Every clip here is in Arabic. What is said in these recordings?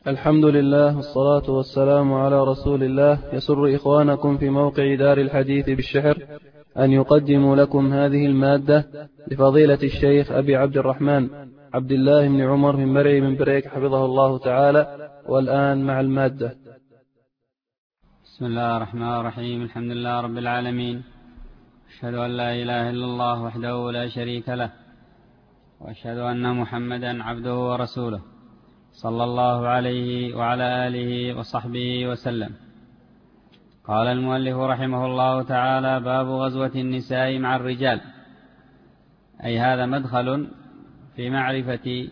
الحمد لله والصلاة والسلام على رسول الله. يسر إخوانكم في موقع دار الحديث بالشحر أن يقدموا لكم هذه المادة لفضيلة الشيخ أبي عبد الرحمن عبد الله بن عمر من مرعي من بريك حفظه الله تعالى. والآن مع المادة. بسم الله الرحمن الرحيم. الحمد لله رب العالمين، أشهد أن لا إله إلا الله وحده لا شريك له، وأشهد أن محمدا عبده ورسوله صلى الله عليه وعلى آله وصحبه وسلم. قال المؤلف رحمه الله تعالى: باب غزوة النساء مع الرجال، أي هذا مدخل في معرفة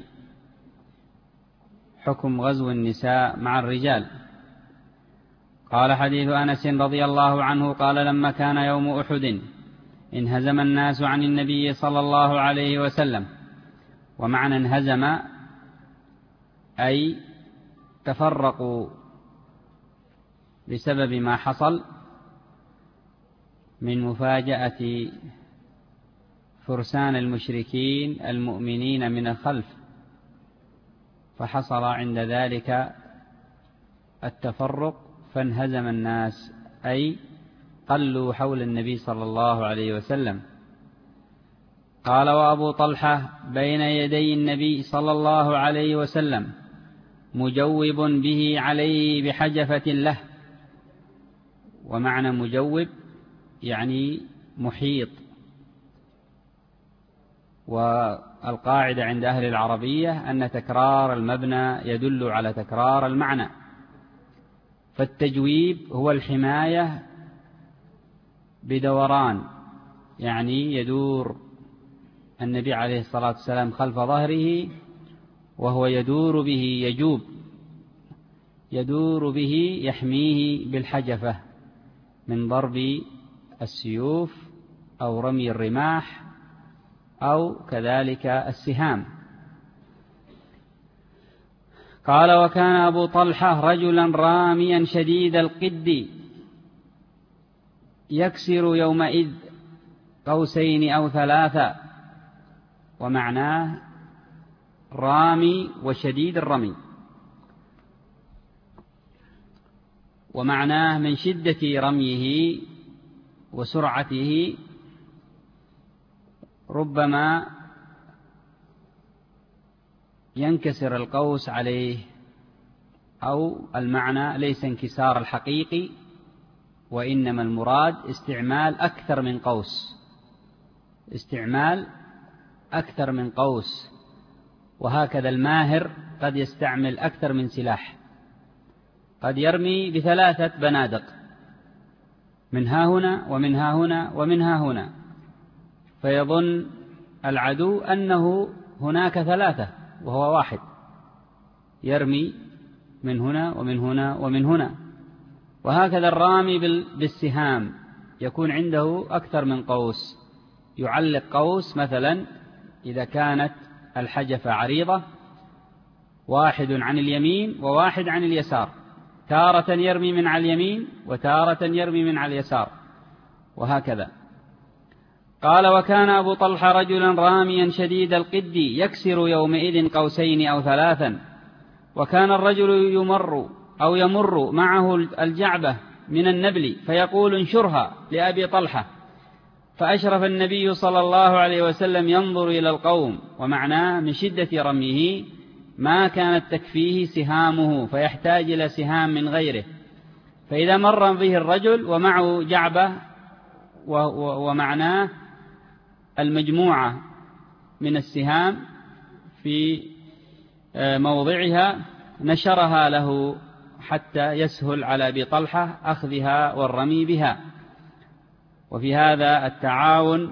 حكم غزو النساء مع الرجال. قال: حديث أنس رضي الله عنه قال: لما كان يوم أحد انهزم الناس عن النبي صلى الله عليه وسلم. ومعنى انهزم أي تفرقوا بسبب ما حصل من مفاجأة فرسان المشركين المؤمنين من الخلف، فحصل عند ذلك التفرق فانهزم الناس، أي قلوا حول النبي صلى الله عليه وسلم. قال: وأبو طلحة بين يدي النبي صلى الله عليه وسلم مجوب به عليه بحجفة له. ومعنى مجوب يعني محيط، والقاعدة عند أهل العربية أن تكرار المبنى يدل على تكرار المعنى، فالتجويب هو الحماية بدوران، يعني يدور النبي عليه الصلاة والسلام خلف ظهره وهو يدور به، يدور به يحميه بالحجفة من ضرب السيوف أو رمي الرماح أو كذلك السهام. قال: وكان أبو طلحة رجلا راميا شديد القد يكسر يومئذ قوسين أو ثلاثة. ومعناه رامي وشديد الرمي، ومعناه من شدة رميه وسرعته ربما ينكسر القوس عليه، أو المعنى ليس انكسار الحقيقي، وإنما المراد استعمال أكثر من قوس، استعمال أكثر من قوس. وهكذا الماهر قد يستعمل أكثر من سلاح، قد يرمي ب3 بنادق من ها هنا ومن ها هنا ومن ها هنا، فيظن العدو أنه هناك 3 وهو واحد، يرمي من هنا ومن هنا ومن هنا. وهكذا الرامي بالسهام يكون عنده أكثر من قوس، يعلق قوس مثلا إذا كانت الحجفة عريضة، واحد عن اليمين وواحد عن اليسار، تارة يرمي من على اليمين وتارة يرمي من على اليسار، وهكذا. قال: وكان أبو طلحة رجلا راميا شديد القد يكسر يومئذ قوسين أو 3. وكان الرجل يمر معه الجعبة من النبل فيقول: انشرها لأبي طلحة. فأشرف النبي صلى الله عليه وسلم ينظر إلى القوم. ومعناه من شدة رميه ما كانت تكفيه سهامه، فيحتاج إلى سهام من غيره، فإذا مر به الرجل ومعه جعبة، ومعناه المجموعة من السهام في موضعها، نشرها له حتى يسهل على أبي طلحة أخذها والرمي بها. وفي هذا التعاون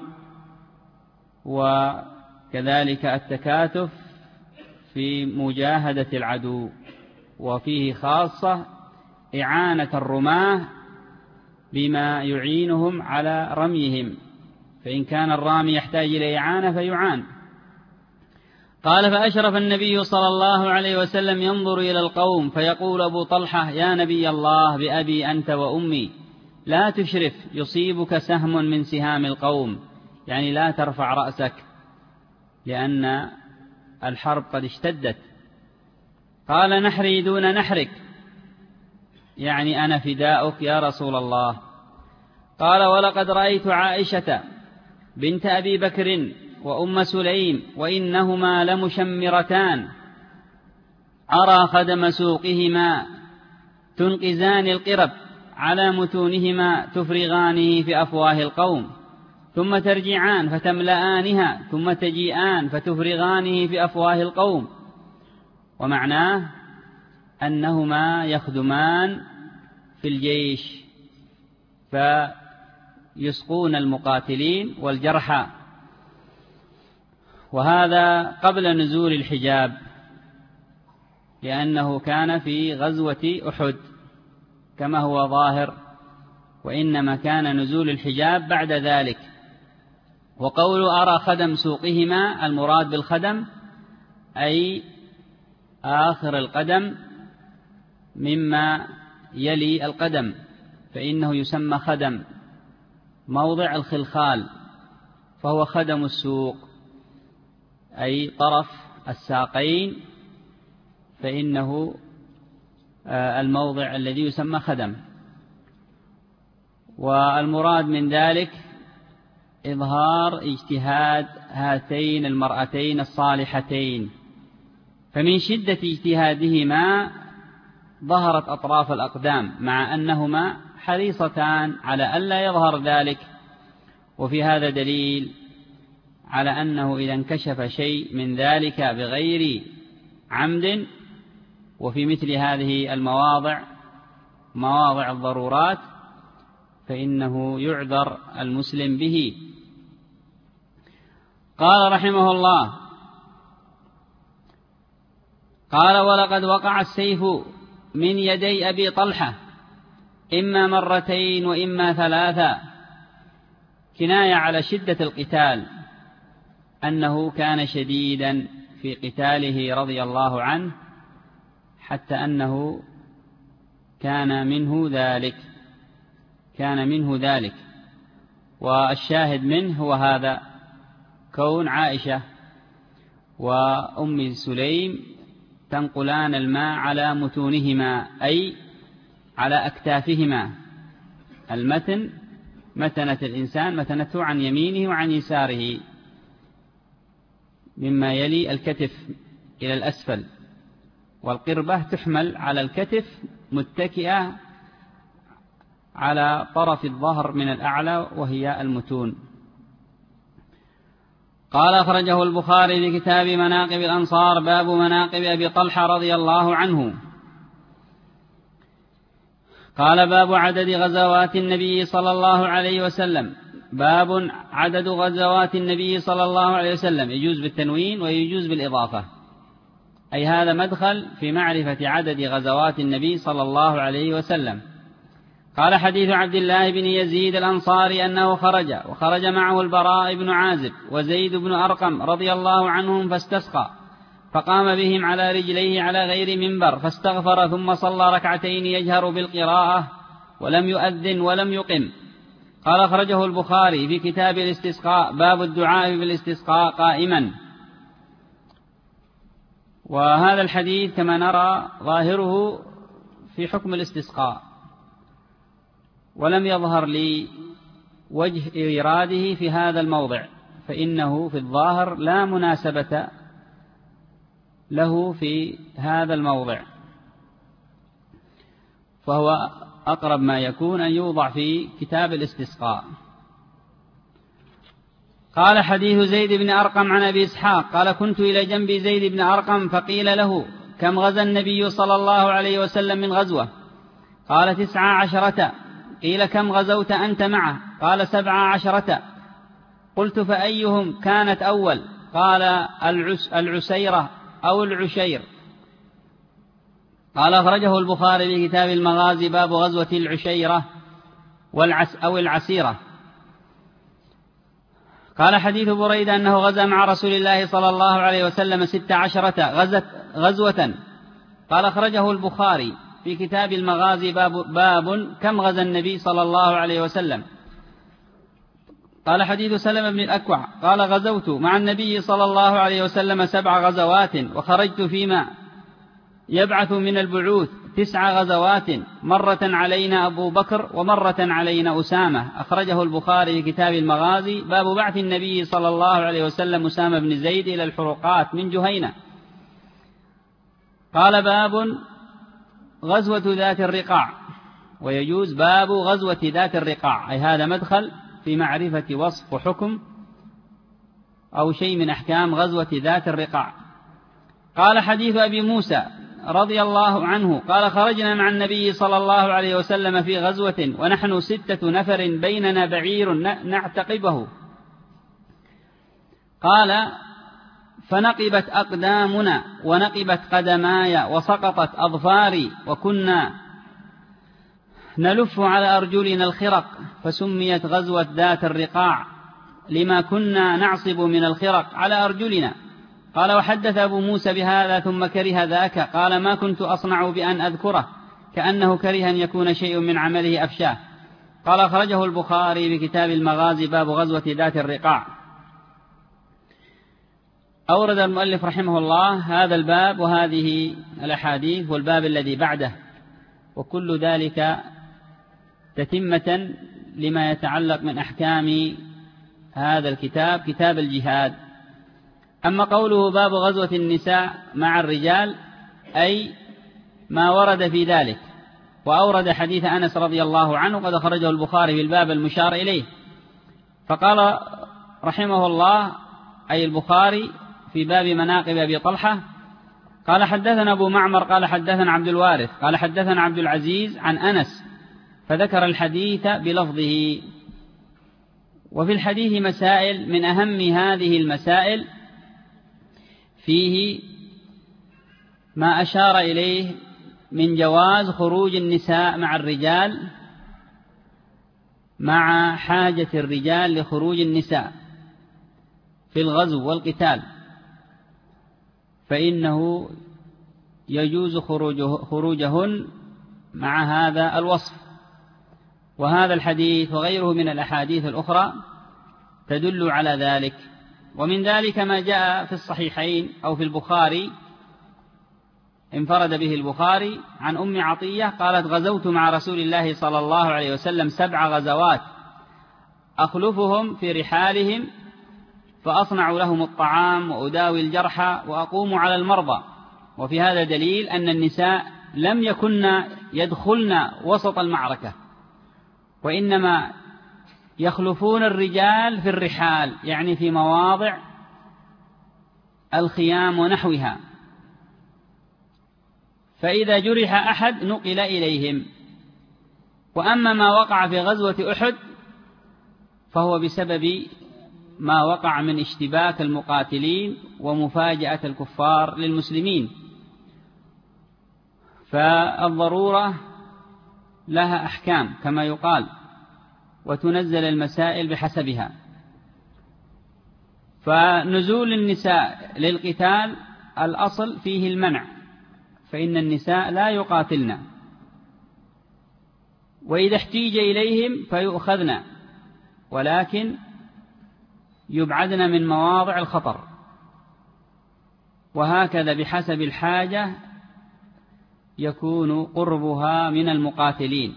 وكذلك التكاتف في مجاهدة العدو، وفيه خاصة إعانة الرماة بما يعينهم على رميهم، فإن كان الرامي يحتاج إلى إعانة فيعان. قال: فأشرف النبي صلى الله عليه وسلم ينظر إلى القوم فيقول أبو طلحة: يا نبي الله بأبي أنت وأمي، لا تشرف يصيبك سهم من سهام القوم، يعني لا ترفع رأسك، لأن الحرب قد اشتدت. قال نحري دون نحرك، يعني أنا فداؤك يا رسول الله. قال ولقد رأيت عائشة بنت أبي بكر وأم سليم وإنهما لمشمرتان أرى خدم سوقهما تنقزان القرب على متونهما تفرغانه في أفواه القوم، ثم ترجعان فتملآنها، ثم تجيئان فتفرغانه في أفواه القوم. ومعناه أنهما يخدمان في الجيش فيسقون المقاتلين والجرحى، وهذا قبل نزول الحجاب، لأنه كان في غزوة أحد كما هو ظاهر، وإنما كان نزول الحجاب بعد ذلك. وقول أرى خدم سوقهما، المراد بالخدم أي آخر القدم مما يلي القدم، فإنه يسمى خدم، موضع الخلخال، فهو خدم السوق أي طرف الساقين، فإنه الموضع الذي يسمى خدم. والمراد من ذلك إظهار اجتهاد هاتين المرأتين الصالحتين، فمن شدة اجتهادهما ظهرت أطراف الأقدام، مع أنهما حريصتان على ألا يظهر ذلك. وفي هذا دليل على أنه إذا انكشف شيء من ذلك بغير عمد، وفي مثل هذه المواضع مواضع الضرورات، فإنه يعذر المسلم به. قال رحمه الله: قال ولقد وقع السيف من يدي أبي طلحة إما مرتين وإما ثلاثا، كناية على شدة القتال، أنه كان شديدا في قتاله رضي الله عنه، حتى أنه كان منه ذلك. والشاهد منه هو هذا، كون عائشة وأم سليم تنقلان الماء على متونهما، أي على أكتافهما. المتن متنة الإنسان متنته عن يمينه وعن يساره، مما يلي الكتف إلى الأسفل، والقربة تحمل على الكتف متكئة على طرف الظهر من الأعلى، وهي المتون. قال أخرجه البخاري في كتاب مناقب الأنصار، باب مناقب أبي طلحة رضي الله عنه. قال باب عدد غزوات النبي صلى الله عليه وسلم. باب عدد غزوات النبي صلى الله عليه وسلم، يجوز بالتنوين ويجوز بالإضافة، أي هذا مدخل في معرفة عدد غزوات النبي صلى الله عليه وسلم. قال حديث عبد الله بن يزيد الأنصاري أنه خرج معه البراء بن عازب وزيد بن أرقم رضي الله عنهم فاستسقى، فقام بهم على رجليه على غير منبر فاستغفر، ثم صلى ركعتين يجهر بالقراءة ولم يؤذن ولم يقم. قال أخرجه البخاري في كتاب الاستسقاء، باب الدعاء بالاستسقاء قائما. وهذا الحديث كما نرى ظاهره في حكم الاستسقاء، ولم يظهر لي وجه إيراده في هذا الموضع، فإنه في الظاهر لا مناسبة له في هذا الموضع، فهو أقرب ما يكون أن يوضع في كتاب الاستسقاء. قال حديث زيد بن أرقم عن أبي إسحاق قال كنت إلى جنب زيد بن أرقم فقيل له كم غزا النبي صلى الله عليه وسلم من غزوة؟ قال 19. قيل كم غزوت أنت معه؟ قال 17. قلت فأيهم كانت أول؟ قال العسيرة أو العشير. قال أخرجه البخاري في كتاب المغازي، باب غزوة العشيرة أو العسيرة. قال حديث بريدة أنه غزا مع رسول الله صلى الله عليه وسلم 16 غزوة. قال أخرجه البخاري في كتاب المغازي، باب كم غزا النبي صلى الله عليه وسلم. قال حديث سلمة بن الأكوع قال غزوت مع النبي صلى الله عليه وسلم 7 غزوات وخرجت فيما يبعث من البعوث 9 غزوات، مرة علينا أبو بكر ومرة علينا أسامة. أخرجه البخاري في كتاب المغازي، باب بعث النبي صلى الله عليه وسلم أسامة بن زيد إلى الحروقات من جهينة. قال باب غزوة ذات الرقاع، ويجوز باب غزوة ذات الرقاع، أي هذا مدخل في معرفة وصف وحكم أو شيء من أحكام غزوة ذات الرقاع. قال حديث أبي موسى رضي الله عنه قال خرجنا مع النبي صلى الله عليه وسلم في غزوة ونحن 6 نفر بيننا بعير نعتقبه. قال فنقبت أقدامنا ونقبت قدماي وسقطت أظفاري وكنا نلف على أرجلنا الخرق، فسميت غزوة ذات الرقاع لما كنا نعصب من الخرق على أرجلنا. قال وحدث أبو موسى بهذا ثم كره ذاك. قال ما كنت أصنع بأن أذكره، كأنه كره أن يكون شيء من عمله أفشاه. قال أخرجه البخاري بكتاب المغازي، باب غزوة ذات الرقاع. أورد المؤلف رحمه الله هذا الباب وهذه الأحاديث والباب الذي بعده، وكل ذلك تتمة لما يتعلق من أحكام هذا الكتاب، كتاب الجهاد. أما قوله باب غزوة النساء مع الرجال، أي ما ورد في ذلك. وأورد حديث أنس رضي الله عنه قد خرجه البخاري في الباب المشار إليه. فقال رحمه الله أي البخاري في باب مناقب أبي طلحة قال حدثنا أبو معمر قال حدثنا عبد الوارث قال حدثنا عبد العزيز عن أنس، فذكر الحديث بلفظه. وفي الحديث مسائل، من أهم هذه المسائل فيه ما أشار إليه من جواز خروج النساء مع الرجال مع حاجة الرجال لخروج النساء في الغزو والقتال، فإنه يجوز خروجهن مع هذا الوصف. وهذا الحديث وغيره من الأحاديث الأخرى تدل على ذلك. ومن ذلك ما جاء في الصحيحين أو في البخاري، انفرد به البخاري عن أم عطية قالت غزوت مع رسول الله صلى الله عليه وسلم 7 غزوات، أخلفهم في رحالهم فأصنع لهم الطعام وأداوي الجرحى وأقوم على المرضى. وفي هذا دليل أن النساء لم يكن يدخلن وسط المعركة، وإنما يخلفون الرجال في الرحال، يعني في مواضع الخيام ونحوها، فإذا جرح أحد نقل إليهم. وأما ما وقع في غزوة أحد فهو بسبب ما وقع من اشتباك المقاتلين ومفاجأة الكفار للمسلمين، فالضرورة لها أحكام كما يقال، وتنزل المسائل بحسبها. فنزول النساء للقتال الأصل فيه المنع، فإن النساء لا يقاتلن، وإذا احتيج إليهم فيؤخذن، ولكن يبعدن من مواضع الخطر. وهكذا بحسب الحاجة يكون قربها من المقاتلين.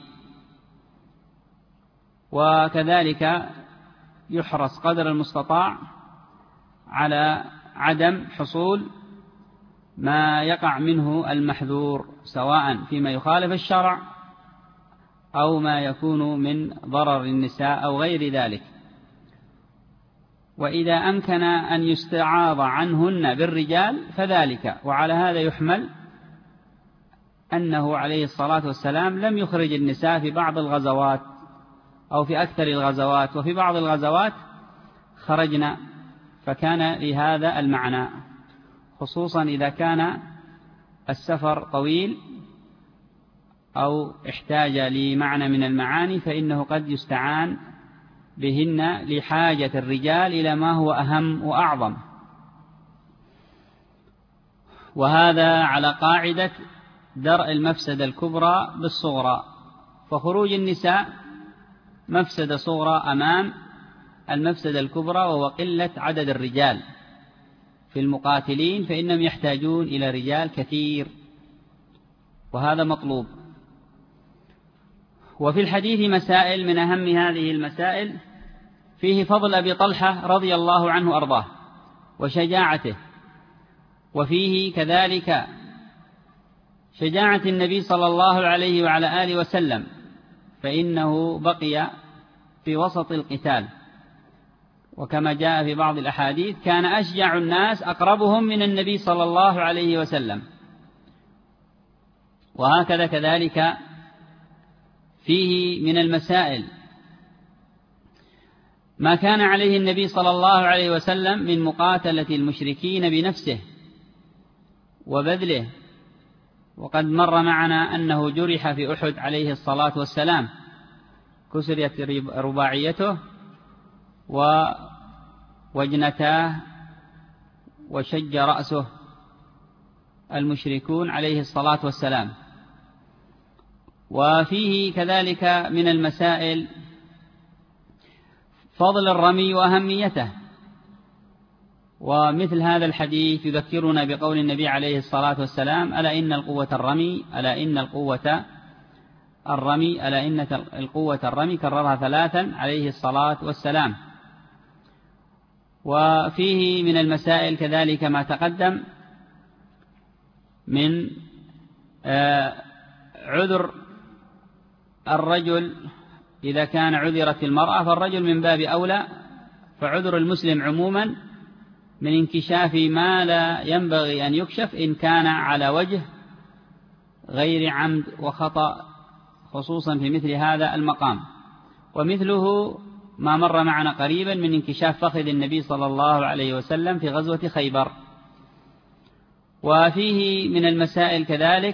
وكذلك يحرص قدر المستطاع على عدم حصول ما يقع منه المحذور، سواء فيما يخالف الشرع أو ما يكون من ضرر النساء أو غير ذلك. وإذا أمكن أن يستعاض عنهن بالرجال فذلك. وعلى هذا يحمل أنه عليه الصلاة والسلام لم يخرج النساء في بعض الغزوات أو في أكثر الغزوات، وفي بعض الغزوات خرجنا، فكان لهذا المعنى، خصوصا إذا كان السفر طويل أو احتاج لمعنى من المعاني، فإنه قد يستعان بهن لحاجة الرجال إلى ما هو أهم وأعظم. وهذا على قاعدة درء المفسدة الكبرى بالصغرى، فخروج النساء مفسدة صغرى أمام المفسدة الكبرى، وهو قلة عدد الرجال في المقاتلين، فإنهم يحتاجون إلى رجال كثير وهذا مطلوب. وفي الحديث مسائل، من أهم هذه المسائل فيه فضل أبي طلحة رضي الله عنه أرضاه وشجاعته، وفيه كذلك شجاعة النبي صلى الله عليه وعلى آله وسلم، فإنه بقي في وسط القتال، وكما جاء في بعض الأحاديث كان أشجع الناس أقربهم من النبي صلى الله عليه وسلم. وهكذا كذلك فيه من المسائل ما كان عليه النبي صلى الله عليه وسلم من مقاتلة المشركين بنفسه وبذله، وقد مر معنا أنه جرح في أحد عليه الصلاة والسلام، كسرت رباعيته ووجنتاه وشج رأسه المشركون عليه الصلاة والسلام. وفيه كذلك من المسائل فضل الرمي وأهميته، ومثل هذا الحديث يذكرنا بقول النبي عليه الصلاة والسلام: ألا إن القوة الرمي، ألا إن القوة الرمي، ألا إن القوة الرمي، كررها 3 عليه الصلاة والسلام. وفيه من المسائل كذلك ما تقدم من عذر الرجل إذا كان عذرت المرأة، فالرجل من باب أولى، فعذر المسلم عموما من انكشاف ما لا ينبغي أن يكشف إن كان على وجه غير عمد وخطأ، خصوصا في مثل هذا المقام. ومثله ما مر معنا قريبا من انكشاف فخذ النبي صلى الله عليه وسلم في غزوة خيبر. وفيه من المسائل كذلك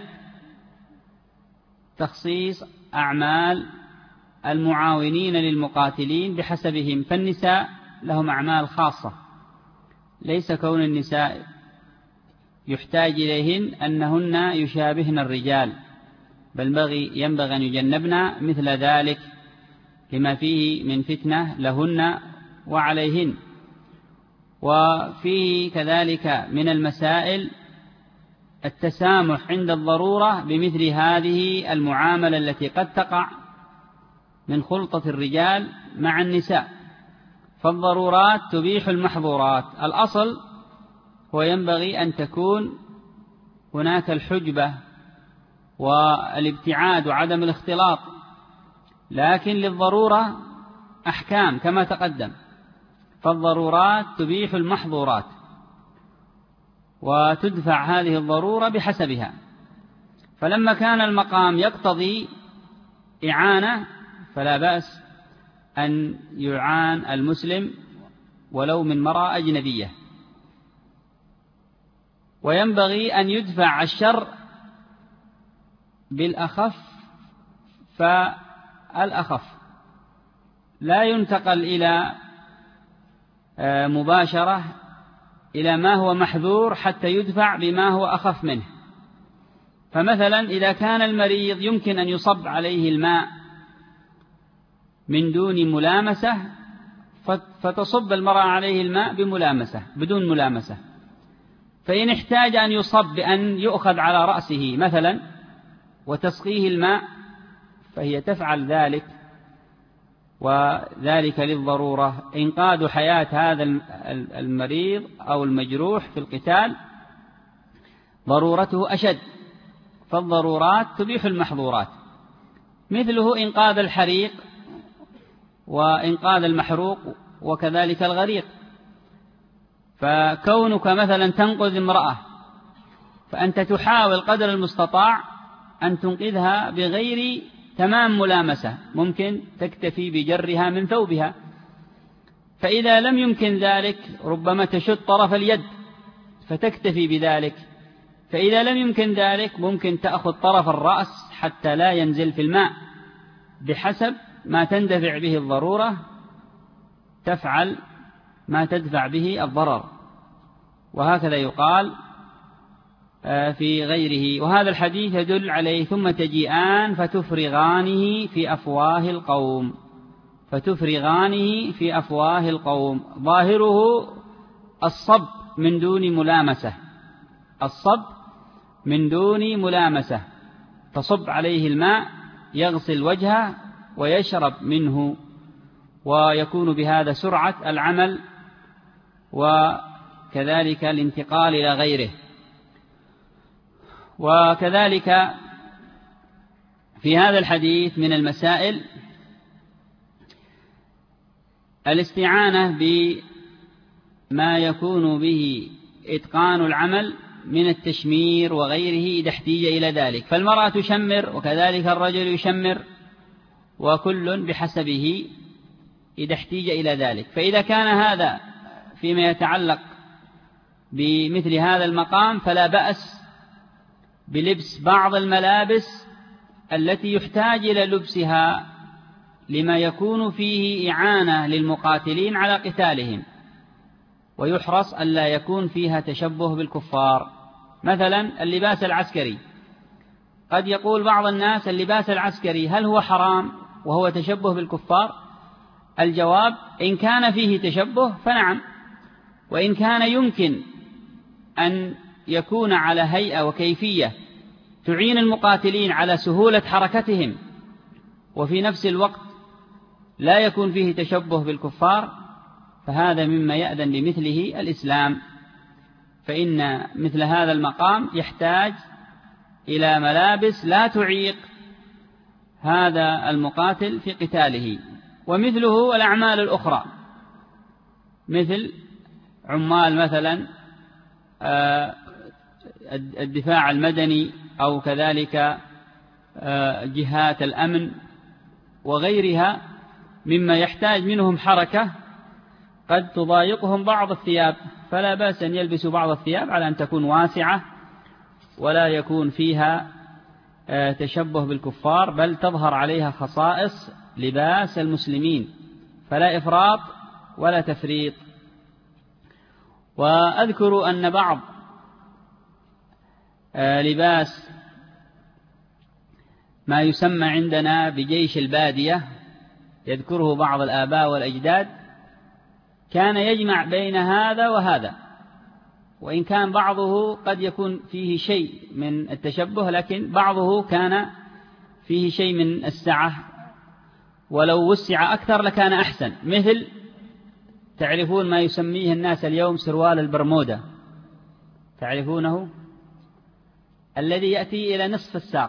تخصيص أعمال المعاونين للمقاتلين بحسبهم، فالنساء لهم أعمال خاصة، ليس كون النساء يحتاج إليهن أنهن يشابهن الرجال، بل ينبغي أن يجنبن مثل ذلك لما فيه من فتنة لهن وعليهن. وفيه كذلك من المسائل التسامح عند الضرورة بمثل هذه المعاملة التي قد تقع من خلطة الرجال مع النساء، فالضرورات تبيح المحظورات. الأصل هو ينبغي أن تكون هناك الحجبة والابتعاد وعدم الاختلاط، لكن للضرورة أحكام كما تقدم، فالضرورات تبيح المحظورات، وتدفع هذه الضرورة بحسبها. فلما كان المقام يقتضي إعانة فلا بأس أن يعان المسلم ولو من مرأة أجنبية، وينبغي أن يدفع الشر بالأخف فالأخف، لا ينتقل إلى مباشرة إلى ما هو محذور حتى يدفع بما هو أخف منه. فمثلا إذا كان المريض يمكن أن يصب عليه الماء من دون ملامسة، فتصب المرأة عليه الماء بملامسة بدون ملامسة. فإن احتاج أن يصب بأن يؤخذ على رأسه مثلا وتسقيه الماء فهي تفعل ذلك، وذلك للضرورة، إنقاذ حياة هذا المريض أو المجروح في القتال ضرورته أشد، فالضرورات تبيح المحظورات. مثله إنقاذ الحريق وإنقاذ المحروق وكذلك الغريق. فكونك مثلا تنقذ امرأة فأنت تحاول قدر المستطاع أن تنقذها بغير تمام ملامسة، ممكن تكتفي بجرها من ثوبها، فإذا لم يمكن ذلك ربما تشد طرف اليد فتكتفي بذلك، فإذا لم يمكن ذلك ممكن تأخذ طرف الرأس حتى لا ينزل في الماء، بحسب ما تندفع به الضرورة تفعل ما تدفع به الضرر. وهكذا يقال في غيره. وهذا الحديث يدل عليه: ثم تجيئان فتفرغانه في أفواه القوم، فتفرغانه في أفواه القوم. ظاهره الصب من دون ملامسة، الصب من دون ملامسة، تصب عليه الماء يغسل وجهه ويشرب منه، ويكون بهذا سرعة العمل وكذلك الانتقال إلى غيره. وكذلك في هذا الحديث من المسائل الاستعانة بما يكون به إتقان العمل من التشمير وغيره إذا احتيج إلى ذلك، فالمرأة تشمر وكذلك الرجل يشمر، وكل بحسبه إذا احتيج إلى ذلك. فإذا كان هذا فيما يتعلق بمثل هذا المقام فلا بأس بلبس بعض الملابس التي يحتاج إلى لبسها لما يكون فيه إعانة للمقاتلين على قتالهم، ويحرص ألا يكون فيها تشبه بالكفار. مثلا اللباس العسكري، قد يقول بعض الناس اللباس العسكري هل هو حرام وهو تشبه بالكفار؟ الجواب إن كان فيه تشبه فنعم، وإن كان يمكن أن يكون على هيئة وكيفية تعين المقاتلين على سهولة حركتهم وفي نفس الوقت لا يكون فيه تشبه بالكفار، فهذا مما يأذن بمثله الإسلام. فإن مثل هذا المقام يحتاج إلى ملابس لا تعيق هذا المقاتل في قتاله. ومثله الأعمال الأخرى، مثل عمال مثلا الدفاع المدني أو كذلك جهات الأمن وغيرها مما يحتاج منهم حركة قد تضايقهم بعض الثياب، فلا بأس أن يلبسوا بعض الثياب على أن تكون واسعة ولا يكون فيها تشبه بالكفار، بل تظهر عليها خصائص لباس المسلمين، فلا إفراط ولا تفريط. وأذكر أن بعض لباس ما يسمى عندنا بجيش البادية يذكره بعض الآباء والأجداد كان يجمع بين هذا وهذا، وإن كان بعضه قد يكون فيه شيء من التشبه، لكن بعضه كان فيه شيء من السعة، ولو وسع أكثر لكان أحسن. مثل تعرفون ما يسميه الناس اليوم سروال البرمودا، تعرفونه؟ الذي يأتي إلى نصف الساق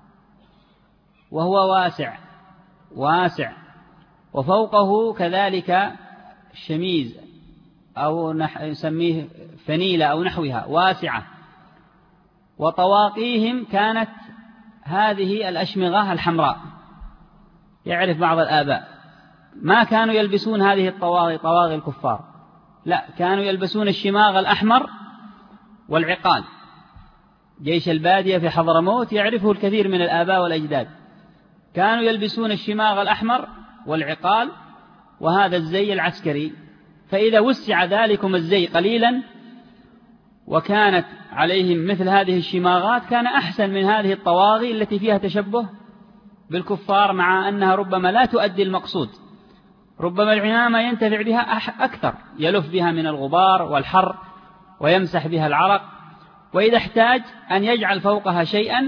وهو واسع، وفوقه كذلك شميز أو يسميه فنيلة أو نحوها واسعة، وطواقيهم كانت هذه الأشمغة الحمراء. يعرف بعض الآباء ما كانوا يلبسون هذه الطواغي، طواغي الكفار، لا، كانوا يلبسون الشماغ الأحمر والعقال. جيش البادية في حضرموت يعرفه الكثير من الآباء والأجداد، كانوا يلبسون الشماغ الأحمر والعقال وهذا الزي العسكري. فإذا وسع ذلكم الزي قليلا وكانت عليهم مثل هذه الشماغات كان أحسن من هذه الطواغي التي فيها تشبه بالكفار، مع أنها ربما لا تؤدي المقصود، ربما العمامة ينتفع بها أكثر، يلف بها من الغبار والحر ويمسح بها العرق، وإذا احتاج أن يجعل فوقها شيئا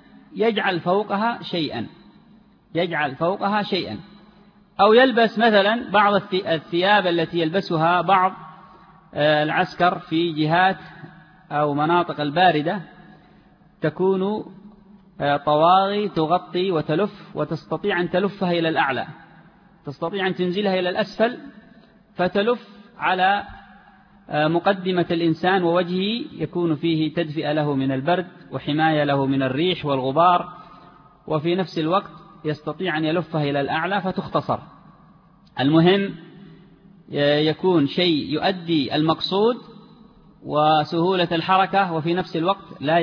يجعل فوقها شيئا، أو يلبس مثلا بعض الثياب التي يلبسها بعض العسكر في جهات أو مناطق الباردة، تكون طواغي تغطي وتلف، وتستطيع أن تلفها إلى الأعلى، تستطيع أن تنزلها إلى الأسفل فتلف على مقدمة الإنسان ووجهه، يكون فيه تدفئة له من البرد وحماية له من الريح والغبار، وفي نفس الوقت يستطيع أن يلفها إلى الأعلى فتختصر. المهم يكون شيء يؤدي المقصود وسهولة الحركة، وفي نفس الوقت لا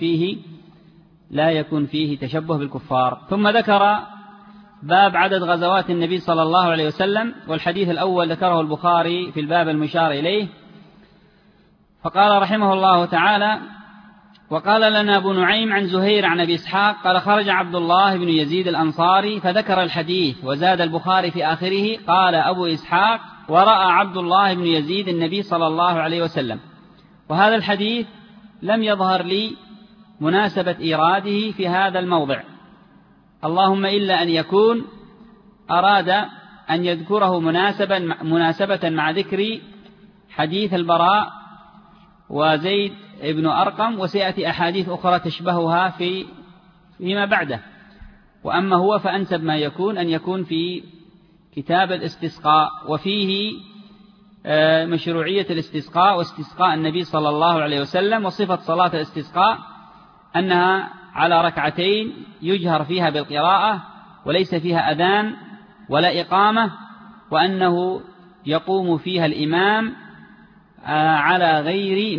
يكون فيه تشبه بالكفار. ثم ذكر باب عدد غزوات النبي صلى الله عليه وسلم، والحديث الأول ذكره البخاري في الباب المشار إليه، فقال رحمه الله تعالى: وقال لنا أبو نعيم عن زهير عن أبي إسحاق قال: خرج عبد الله بن يزيد الأنصاري، فذكر الحديث، وزاد البخاري في آخره قال أبو إسحاق: ورأى عبد الله بن يزيد النبي صلى الله عليه وسلم. وهذا الحديث لم يظهر لي مناسبة إيراده في هذا الموضع، اللهم إلا أن يكون أراد أن يذكره مناسبة مع ذكر حديث البراء وزيد بن أرقم، وسيأتي أحاديث أخرى تشبهها فيما بعده. وأما هو فأنسب ما يكون أن يكون في كتاب الاستسقاء، وفيه مشروعية الاستسقاء واستسقاء النبي صلى الله عليه وسلم، وصفة صلاة الاستسقاء أنها على ركعتين يجهر فيها بالقراءة وليس فيها أذان ولا إقامة، وأنه يقوم فيها الإمام على غير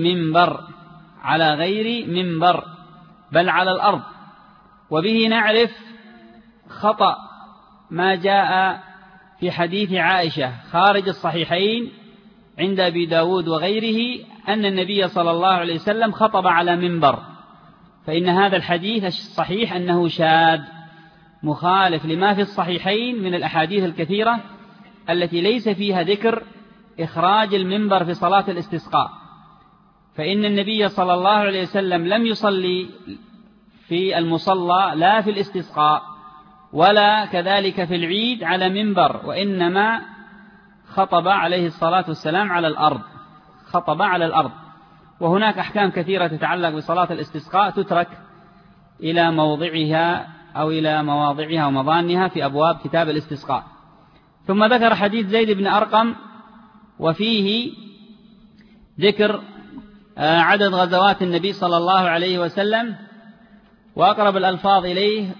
منبر بل على الأرض. وبه نعرف خطأ ما جاء في حديث عائشة خارج الصحيحين عند أبي داود وغيره أن النبي صلى الله عليه وسلم خطب على منبر، فإن هذا الحديث الصحيح أنه شاذ مخالف لما في الصحيحين من الأحاديث الكثيرة التي ليس فيها ذكر إخراج المنبر في صلاة الاستسقاء. فإن النبي صلى الله عليه وسلم لم يصلي في المصلى لا في الاستسقاء ولا كذلك في العيد على منبر، وإنما خطب عليه الصلاة والسلام على الأرض، خطب على الأرض. وهناك أحكام كثيرة تتعلق بصلاة الاستسقاء تترك إلى موضعها أو إلى مواضعها ومضانها في أبواب كتاب الاستسقاء. ثم ذكر حديث زيد بن أرقم، وفيه ذكر عدد غزوات النبي صلى الله عليه وسلم، وأقرب الألفاظ إليه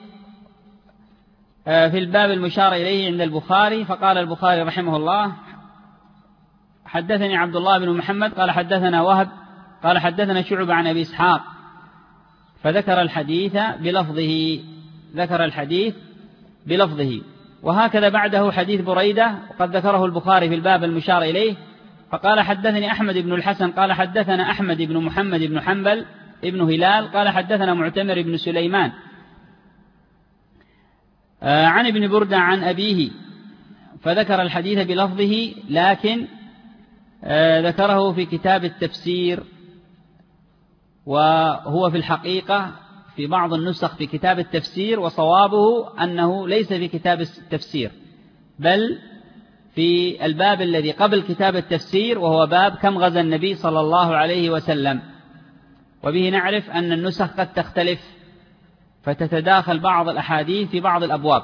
في الباب المشار إليه عند البخاري. فقال البخاري رحمه الله: حدثني عبد الله بن محمد قال حدثنا وهب قال حدثنا شعبة عن أبي إسحاق، فذكر الحديث بلفظه. وهكذا بعده حديث بريدة وقد ذكره البخاري في الباب المشار إليه، فقال حدثني أحمد بن الحسن قال حدثنا أحمد بن محمد بن حنبل ابن هلال قال حدثنا معتمر بن سليمان عن ابن بردة عن أبيه، فذكر الحديث بلفظه، لكن ذكره في كتاب التفسير، وهو في الحقيقة في بعض النسخ في كتاب التفسير، وصوابه أنه ليس في كتاب التفسير بل في الباب الذي قبل كتاب التفسير، وهو باب كم غزا النبي صلى الله عليه وسلم. وبه نعرف أن النسخ قد تختلف فتتداخل بعض الأحاديث في بعض الأبواب.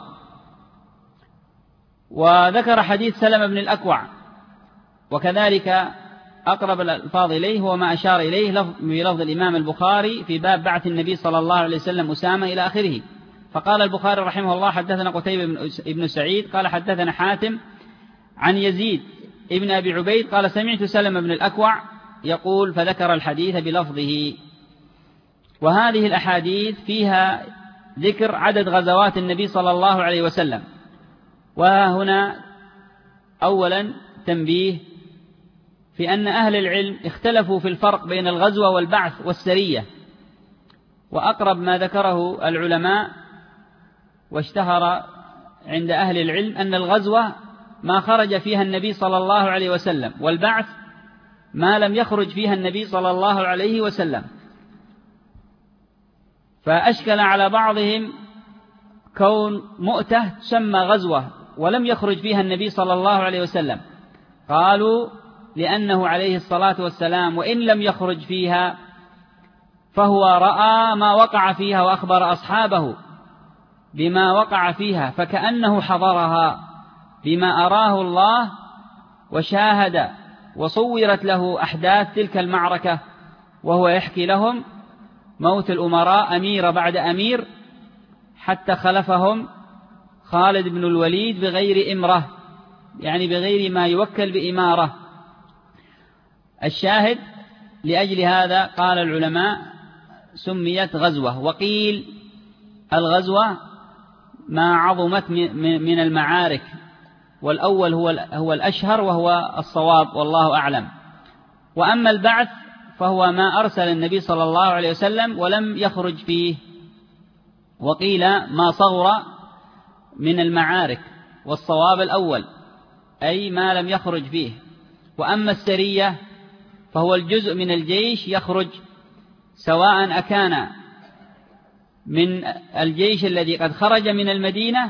وذكر حديث سلمة بن الأكوع، وكذلك أقرب الألفاظ إليه هو ما أشار إليه بلفظ الإمام البخاري في باب بعث النبي صلى الله عليه وسلم أسامة إلى آخره. فقال البخاري رحمه الله: حدثنا قتيبة بن سعيد قال حدثنا حاتم عن يزيد ابن أبي عبيد قال سمعت سلمة بن الأكوع يقول، فذكر الحديث بلفظه. وهذه الأحاديث فيها ذكر عدد غزوات النبي صلى الله عليه وسلم. وهنا أولا تنبيه في أن أهل العلم اختلفوا في الفرق بين الغزوة والبعث والسرية، وأقرب ما ذكره العلماء واشتهر عند أهل العلم أن الغزوة ما خرج فيها النبي صلى الله عليه وسلم، والبعث ما لم يخرج فيها النبي صلى الله عليه وسلم. فأشكل على بعضهم كون مؤتة تسمى غزوة ولم يخرج فيها النبي صلى الله عليه وسلم، قالوا لأنه عليه الصلاة والسلام وإن لم يخرج فيها فهو رأى ما وقع فيها وأخبر أصحابه بما وقع فيها، فكأنه حضرها بما أراه الله وشاهد وصورت له أحداث تلك المعركة، وهو يحكي لهم موت الأمراء أمير بعد أمير حتى خلفهم خالد بن الوليد بغير إمرة، يعني بغير ما يوكل بإمارة. الشاهد لأجل هذا قال العلماء سميت غزوة. وقيل الغزوة ما عظمت من المعارك، والأول هو الأشهر وهو الصواب والله أعلم. وأما البعث فهو ما أرسل النبي صلى الله عليه وسلم ولم يخرج فيه، وقيل ما صغر من المعارك، والصواب الأول أي ما لم يخرج فيه. وأما السرية فهو الجزء من الجيش يخرج، سواء أكان من الجيش الذي قد خرج من المدينة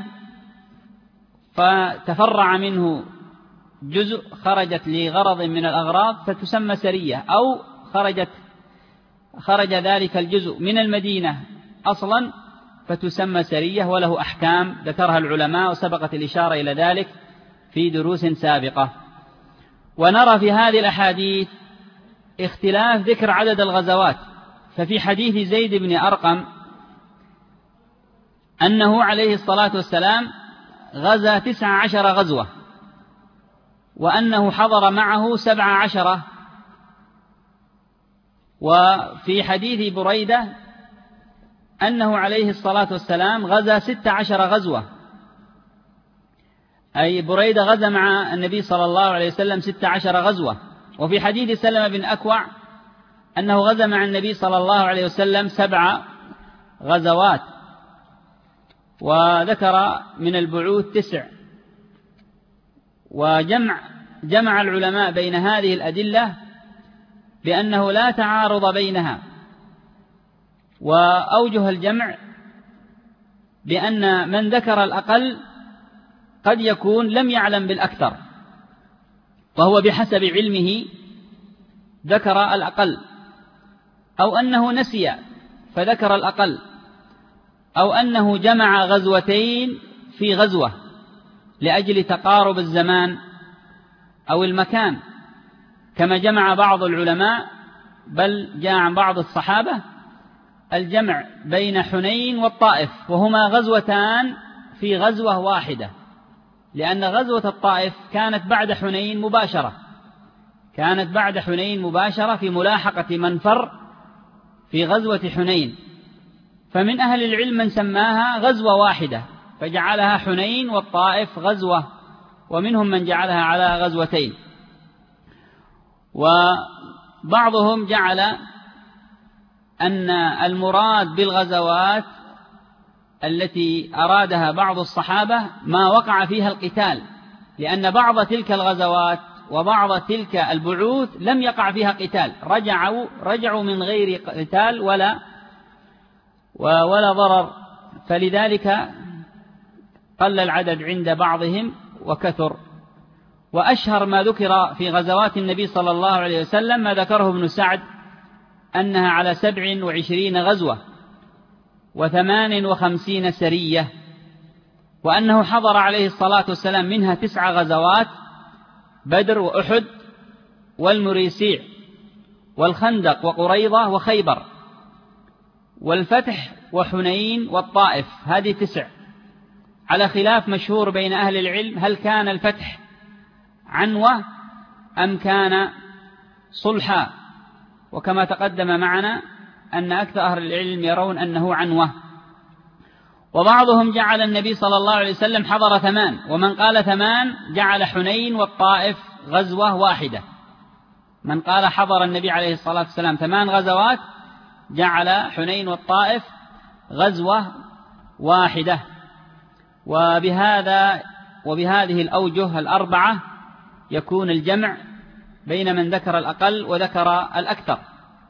فتفرع منه جزء خرجت لغرض من الأغراض فتسمى سرية، أو خرج ذلك الجزء من المدينة أصلا فتسمى سرية، وله أحكام ذكرها العلماء وسبقت الإشارة إلى ذلك في دروس سابقة. ونرى في هذه الأحاديث اختلاف ذكر عدد الغزوات، ففي حديث زيد بن أرقم أنه عليه الصلاة والسلام غزا 19 غزوة، وأنه حضر معه 17. وفي حديث بريدة أنه عليه الصلاة والسلام غزا 16 غزوة، أي بريدة غزا مع النبي صلى الله عليه وسلم 16 غزوة. وفي حديث سلمة بن أكوع أنه غزا مع النبي صلى الله عليه وسلم 7 غزوات، وذكر من البعوث 9. وجمع العلماء بين هذه الأدلة بأنه لا تعارض بينها، وأوجه الجمع بأن من ذكر الأقل قد يكون لم يعلم بالأكثر، وهو بحسب علمه ذكر الأقل، أو أنه نسي فذكر الأقل، أو أنه جمع غزوتين في غزوة لأجل تقارب الزمان أو المكان، كما جمع بعض العلماء، بل جاء عن بعض الصحابة الجمع بين حنين والطائف، وهما غزوتان في غزوة واحدة، لأن غزوة الطائف كانت بعد حنين مباشرة، في ملاحقة من فر في غزوة حنين. فمن أهل العلم من سماها غزوة واحدة فجعلها حنين والطائف غزوة، ومنهم من جعلها على غزوتين. وبعضهم جعل أن المراد بالغزوات التي أرادها بعض الصحابة ما وقع فيها القتال، لأن بعض تلك الغزوات وبعض تلك البعوث لم يقع فيها قتال، رجعوا من غير قتال ولا ضرر، فلذلك قل العدد عند بعضهم وكثر. وأشهر ما ذكر في غزوات النبي صلى الله عليه وسلم ما ذكره ابن سعد أنها على 27 غزوة و58 سرية، وأنه حضر عليه الصلاة والسلام منها 9 غزوات: بدر وأحد والمريسيع والخندق وقريضة وخيبر والفتح وحنين والطائف، هذه 9، على خلاف مشهور بين أهل العلم هل كان الفتح عنوة أم كان صلحا، وكما تقدم معنا أن أكثر أهل العلم يرون أنه عنوة. وبعضهم جعل النبي صلى الله عليه وسلم حضر 8، ومن قال 8 جعل حنين والطائف غزوة واحدة. من قال حضر النبي عليه الصلاة والسلام 8 غزوات جعل حنين والطائف غزوة واحدة. وبهذه الأوجه الأربعة يكون الجمع بين من ذكر الأقل وذكر الأكثر.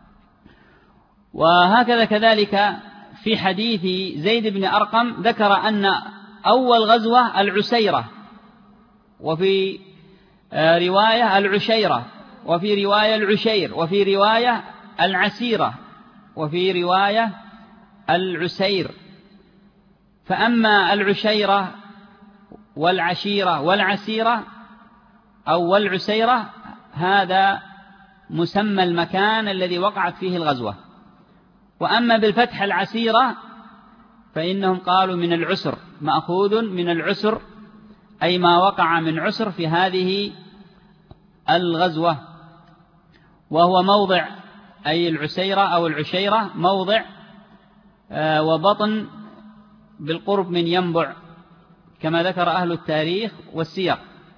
وهكذا كذلك في حديث زيد بن أرقم ذكر أن أول غزوة العسيرة، وفي رواية العشيرة، وفي رواية العشير، وفي رواية العسيرة، وفي رواية العسير. فأما العشيرة والعشيرة والعسيرة أو والعسيرة هذا مسمى المكان الذي وقعت فيه الغزوة. وأما بالفتح العسيرة فإنهم قالوا من العسر، مأخوذ من العسر، أي ما وقع من عسر في هذه الغزوة، وهو موضع، أي العسيرة أو العشيرة موضع وبطن بالقرب من ينبع، كما ذكر أهل التاريخ والسير.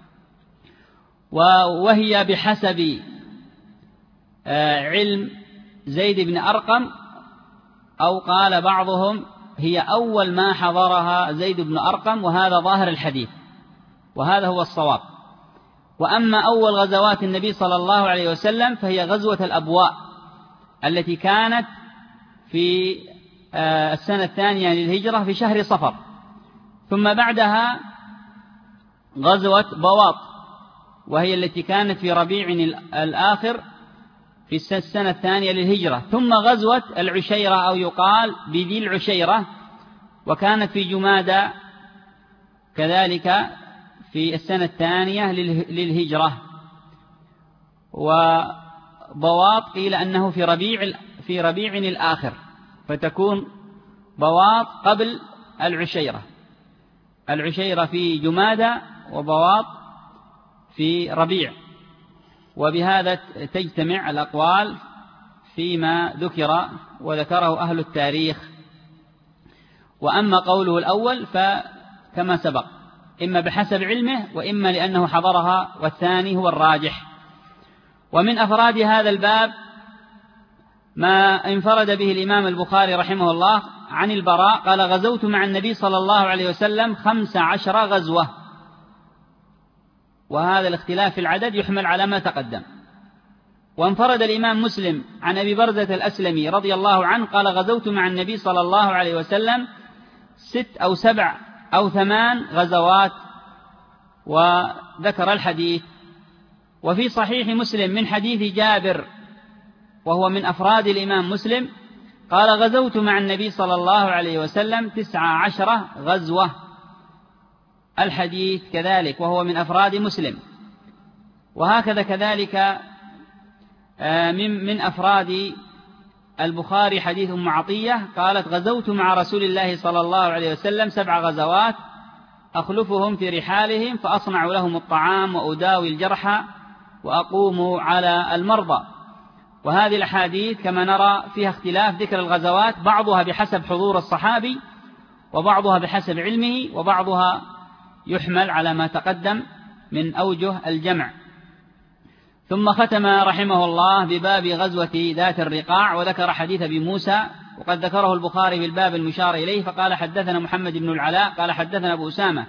وهي بحسب علم زيد بن أرقم، أو قال بعضهم هي أول ما حضرها زيد بن أرقم، وهذا ظاهر الحديث، وهذا هو الصواب. وأما أول غزوات النبي صلى الله عليه وسلم فهي غزوة الأبواء التي كانت في السنة الثانية للهجرة في شهر صفر. ثم بعدها غزوة بواط، وهي التي كانت في ربيع الآخر في السنة الثانية للهجرة. ثم غزوة العشيرة أو يقال بذي العشيرة، وكانت في جمادى كذلك في السنة الثانية للهجرة. وبواط قيل أنه في ربيع الآخر، فتكون بواط قبل العشيرة. العشيرة في جمادى وبواط في ربيع، وبهذا تجتمع الأقوال فيما ذكر وذكره أهل التاريخ. وأما قوله الأول فكما سبق، إما بحسب علمه وإما لأنه حضرها، والثاني هو الراجح. ومن أفراد هذا الباب ما انفرد به الإمام البخاري رحمه الله عن البراء قال: غزوت مع النبي صلى الله عليه وسلم 15 غزوة. وهذا الاختلاف في العدد يحمل على ما تقدم. وانفرد الإمام مسلم عن أبي برزة الأسلمي رضي الله عنه قال: غزوت مع النبي صلى الله عليه وسلم 6 أو 7 أو 8 غزوات، وذكر الحديث. وفي صحيح مسلم من حديث جابر، وهو من أفراد الإمام مسلم، قال: غزوت مع النبي صلى الله عليه وسلم 19 غزوة. الحديث كذلك وهو من أفراد مسلم. وهكذا كذلك من أفراد البخاري حديث أم عطية قالت: غزوت مع رسول الله صلى الله عليه وسلم 7 غزوات، أخلفهم في رحالهم فأصنع لهم الطعام وأداوي الجرحى وأقوم على المرضى. وهذه الأحاديث كما نرى فيها اختلاف ذكر الغزوات، بعضها بحسب حضور الصحابي، وبعضها بحسب علمه، وبعضها يحمل على ما تقدم من أوجه الجمع. ثم ختم رحمه الله بباب غزوة ذات الرقاع، وذكر حديث أبي موسى، وقد ذكره البخاري في الباب المشار إليه، فقال: حدثنا محمد بن العلاء قال: حدثنا أبو أسامة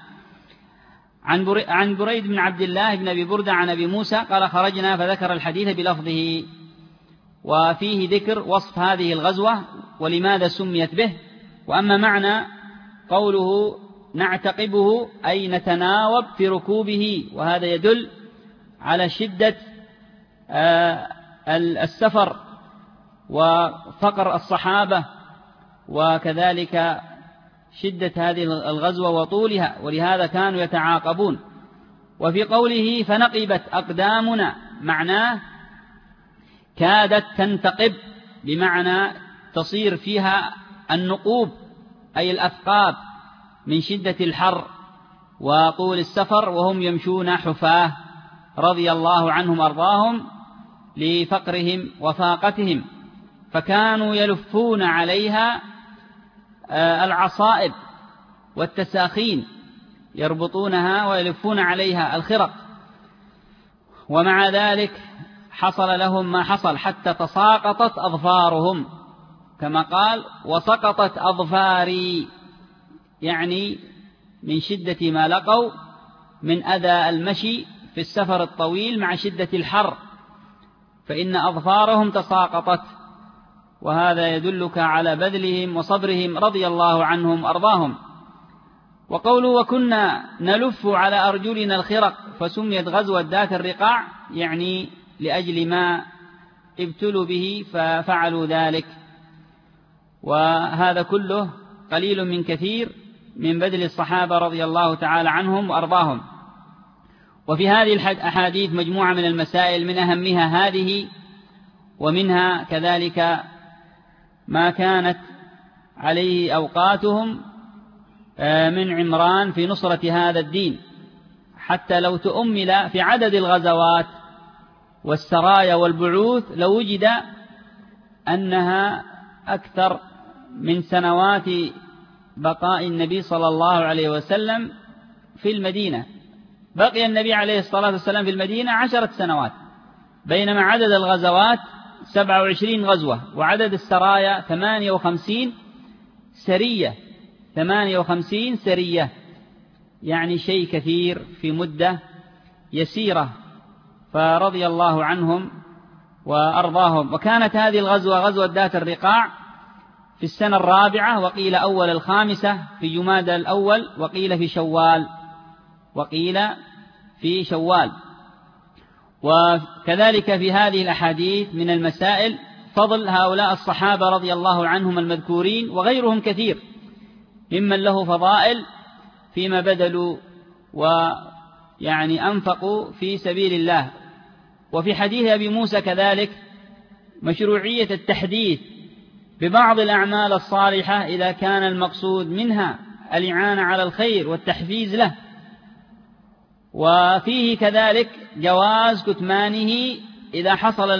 عن بريد بن عبد الله بن أبي بردة عن أبي موسى قال: خرجنا، فذكر الحديث بلفظه، وفيه ذكر وصف هذه الغزوة ولماذا سميت به. وأما معنى قوله نعتقبه أي نتناوب في ركوبه، وهذا يدل على شدة السفر وفقر الصحابة، وكذلك شدة هذه الغزوة وطولها، ولهذا كانوا يتعاقبون. وفي قوله فنقبت أقدامنا، معناه كادت تنتقب، بمعنى تصير فيها النقوب أي الأثقاب من شدة الحر وطول السفر، وهم يمشون حفاة رضي الله عنهم وأرضاهم لفقرهم وفاقتهم، فكانوا يلفون عليها العصائب والتساخين، يربطونها ويلفون عليها الخرق. ومع ذلك حصل لهم ما حصل حتى تساقطت أظفارهم، كما قال: وسقطت أظفاري، يعني من شدة ما لقوا من أذى المشي في السفر الطويل مع شدة الحر، فإن أظفارهم تساقطت. وهذا يدلك على بذلهم وصبرهم رضي الله عنهم أرضاهم. وقوله وكنا نلف على أرجلنا الخرق فسميت غزوة ذات الرقاع، يعني لأجل ما ابتلوا به ففعلوا ذلك. وهذا كله قليل من كثير من بذل الصحابة رضي الله تعالى عنهم وأرضاهم. وفي هذه الأحاديث مجموعة من المسائل، من أهمها هذه، ومنها كذلك ما كانت عليه أوقاتهم من عمران في نصرة هذا الدين، حتى لو تؤمل في عدد الغزوات والسرايا والبعوث لوجد أنها أكثر من سنوات بقاء النبي صلى الله عليه وسلم في المدينة. بقي النبي عليه الصلاة والسلام في المدينة 10 سنوات، بينما عدد الغزوات 27 غزوة، وعدد السرايا 58 سرية، 58 سرية، يعني شيء كثير في مدة يسيرة، فرضي الله عنهم وأرضاهم. وكانت هذه الغزوة غزوة ذات الرقاع في السنة الرابعة، وقيل أول الخامسة في جمادى الأول، وقيل في شوال. وكذلك في هذه الأحاديث من المسائل فضل هؤلاء الصحابة رضي الله عنهم المذكورين، وغيرهم كثير ممن له فضائل فيما بذلوا ويعني أنفقوا في سبيل الله. وفي حديث أبي موسى كذلك مشروعية التحديث ببعض الأعمال الصالحة إذا كان المقصود منها الإعانة على الخير والتحفيز له. وفيه كذلك جواز كتمانه إذا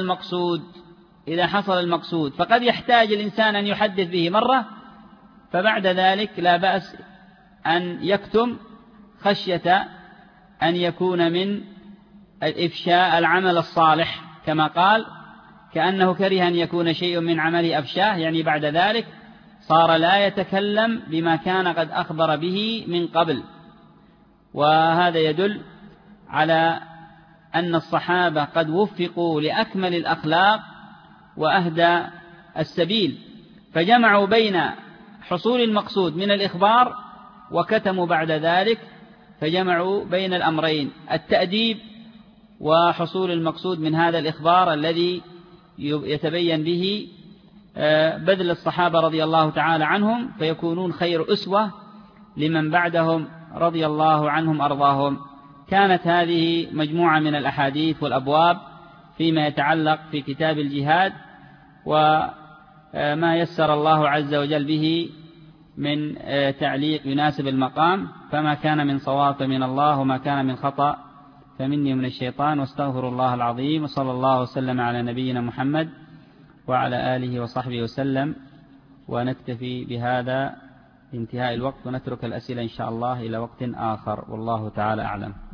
حصل المقصود، فقد يحتاج الإنسان أن يحدث به مرة، فبعد ذلك لا بأس أن يكتم خشية أن يكون من الإفشاء العمل الصالح، كما قال كأنه كره أن يكون شيء من عمله أفشاه، يعني بعد ذلك صار لا يتكلم بما كان قد أخبر به من قبل. وهذا يدل على أن الصحابة قد وفقوا لأكمل الأخلاق وأهدى السبيل، فجمعوا بين حصول المقصود من الإخبار وكتموا بعد ذلك، فجمعوا بين الأمرين، التأديب وحصول المقصود من هذا الإخبار الذي يتبين به بذل الصحابة رضي الله تعالى عنهم، فيكونون خير أسوة لمن بعدهم رضي الله عنهم أرضاهم. كانت هذه مجموعة من الأحاديث والأبواب فيما يتعلق في كتاب الجهاد، وما يسر الله عز وجل به من تعليق يناسب المقام، فما كان من صواب فمن الله، وما كان من خطأ فمني من الشيطان، واستغفر الله العظيم. وصلى الله وسلم على نبينا محمد وعلى آله وصحبه وسلم. ونكتفي بهذا انتهاء الوقت، ونترك الأسئلة إن شاء الله إلى وقت آخر، والله تعالى أعلم.